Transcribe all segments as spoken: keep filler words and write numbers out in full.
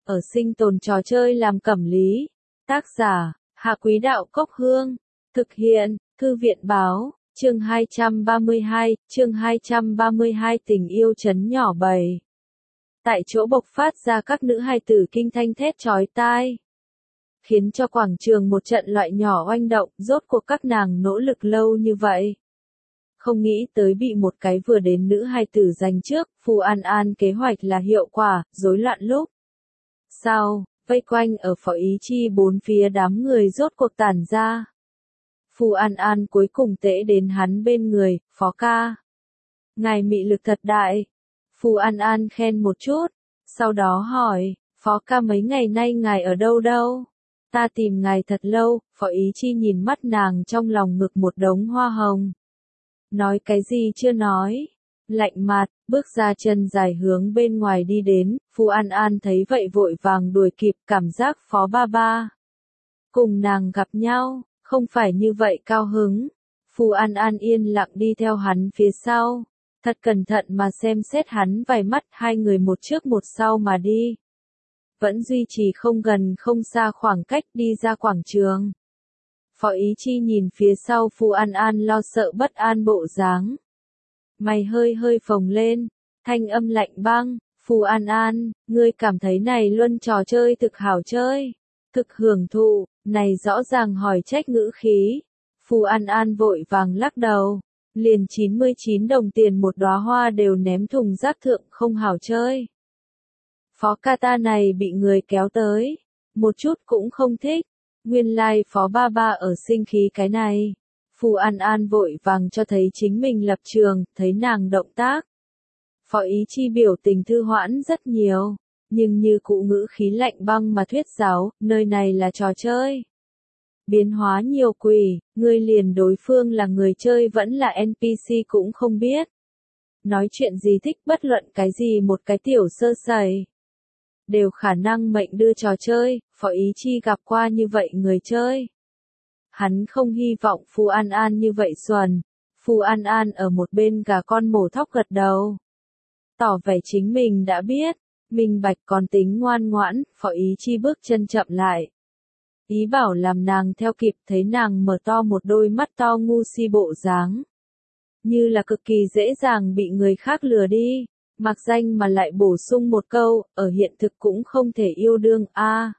ở sinh tồn trò chơi làm cẩm lý. Tác giả, Hạ Quý Đạo Cốc Hương. Thực hiện, Thư viện Báo, chương hai trăm ba mươi hai, chương hai trăm ba mươi hai tình yêu trấn nhỏ bầy. Tại chỗ bộc phát ra các nữ hài tử kinh thanh thét chói tai. Khiến cho quảng trường một trận loại nhỏ oanh động, rốt cuộc các nàng nỗ lực lâu như vậy. Không nghĩ tới bị một cái vừa đến nữ hài tử giành trước, Phù An An kế hoạch là hiệu quả, rối loạn lúc. Sau, vây quanh ở Phó Ý Chi bốn phía đám người rốt cuộc tản ra. Phù An An cuối cùng tễ đến hắn bên người, Phó ca. Ngài mị lực thật đại. Phù An An khen một chút, sau đó hỏi, Phó ca mấy ngày nay ngài ở đâu đâu? Ta tìm ngài thật lâu, Phó Ý Chi nhìn mắt nàng trong lòng ngực một đống hoa hồng. Nói cái gì chưa nói? Lạnh mặt, bước ra chân dài hướng bên ngoài đi đến, Phù An An thấy vậy vội vàng đuổi kịp cảm giác Phó ba ba. Cùng nàng gặp nhau, không phải như vậy cao hứng. Phù An An yên lặng đi theo hắn phía sau, thật cẩn thận mà xem xét hắn vài mắt, hai người một trước một sau mà đi. Vẫn duy trì không gần không xa khoảng cách đi ra quảng trường. Phó Ý Chi nhìn phía sau Phù An An lo sợ bất an bộ dáng. Mày hơi hơi phồng lên, thanh âm lạnh băng, Phù An An, ngươi cảm thấy này luân trò chơi thực hảo chơi, thực hưởng thụ, này rõ ràng hỏi trách ngữ khí. Phù An An vội vàng lắc đầu, liền chín mươi chín đồng tiền một đóa hoa đều ném thùng rác thượng, không hảo chơi. Phó ca ta này bị người kéo tới, một chút cũng không thích, nguyên lai like Phó ba ba ở sinh khí cái này. Phù An An vội vàng cho thấy chính mình lập trường, thấy nàng động tác. Phó Ý Chi biểu tình thư hoãn rất nhiều, nhưng như cụ ngữ khí lạnh băng mà thuyết giáo, nơi này là trò chơi. Biến hóa nhiều quỷ, ngươi liền đối phương là người chơi vẫn là en pê xê cũng không biết. Nói chuyện gì thích bất luận cái gì một cái tiểu sơ sẩy. Đều khả năng mệnh đưa trò chơi, Phó Ý Chi gặp qua như vậy người chơi. Hắn không hy vọng Phù An An như vậy xuẩn. Phù An An ở một bên gà con mổ thóc gật đầu. Tỏ vẻ chính mình đã biết, minh bạch còn tính ngoan ngoãn, Phó Ý Chi bước chân chậm lại. Ý bảo làm nàng theo kịp, thấy nàng mở to một đôi mắt to ngu si bộ dáng. Như là cực kỳ dễ dàng bị người khác lừa đi, mặc danh mà lại bổ sung một câu, ở hiện thực cũng không thể yêu đương a. À.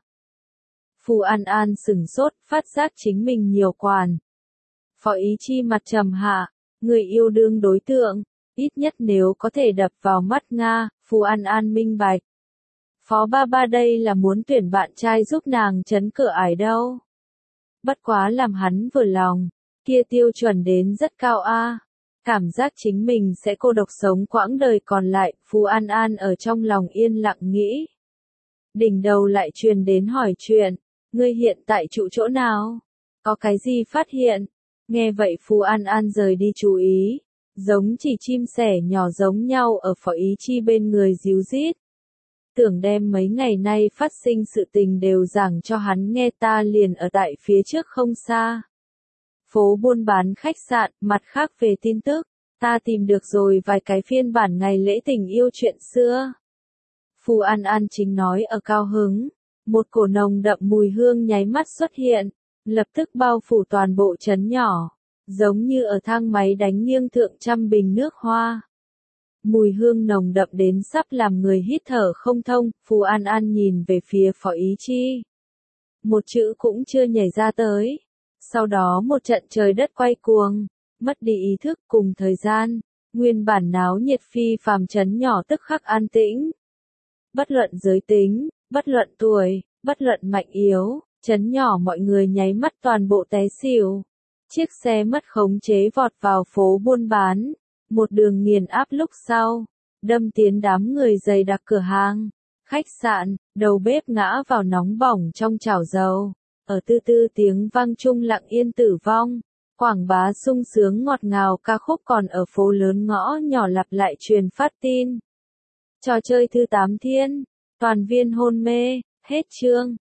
Phù An An sửng sốt, phát giác chính mình nhiều quản. Phó Ý Chi mặt trầm hạ, người yêu đương đối tượng, ít nhất nếu có thể đập vào mắt Nga, Phù An An minh bạch. Phó ba ba đây là muốn tuyển bạn trai giúp nàng trấn cửa ải đâu. Bất quá làm hắn vừa lòng, kia tiêu chuẩn đến rất cao a. À. Cảm giác chính mình sẽ cô độc sống quãng đời còn lại, Phù An An ở trong lòng yên lặng nghĩ. Đỉnh đầu lại truyền đến hỏi chuyện, ngươi hiện tại trụ chỗ nào? Có cái gì phát hiện? Nghe vậy Phù An An rời đi chú ý, giống chỉ chim sẻ nhỏ giống nhau ở Phó Ý Chi bên người díu dít. Tưởng đem mấy ngày nay phát sinh sự tình đều giảng cho hắn nghe, ta liền ở tại phía trước không xa. Phố buôn bán khách sạn, mặt khác về tin tức, ta tìm được rồi vài cái phiên bản ngày lễ tình yêu chuyện xưa. Phù An An chính nói ở cao hứng, một cổ nồng đậm mùi hương nháy mắt xuất hiện, lập tức bao phủ toàn bộ trấn nhỏ, giống như ở thang máy đánh nghiêng thượng trăm bình nước hoa. Mùi hương nồng đậm đến sắp làm người hít thở không thông, Phù An An nhìn về phía Phó Ý Chi. Một chữ cũng chưa nhảy ra tới. Sau đó một trận trời đất quay cuồng, mất đi ý thức cùng thời gian, nguyên bản náo nhiệt phi phàm trấn nhỏ tức khắc an tĩnh. Bất luận giới tính, bất luận tuổi, bất luận mạnh yếu, trấn nhỏ mọi người nháy mắt toàn bộ té xỉu. Chiếc xe mất khống chế vọt vào phố buôn bán, một đường nghiền áp lúc sau, đâm tiến đám người dày đặc cửa hàng, khách sạn, đầu bếp ngã vào nóng bỏng trong chảo dầu. Ở tư tư tiếng vang chung lặng yên tử vong, quảng bá sung sướng ngọt ngào ca khúc còn ở phố lớn ngõ nhỏ lặp lại truyền phát tin. Trò chơi thứ tám thiên, toàn viên hôn mê, hết chương.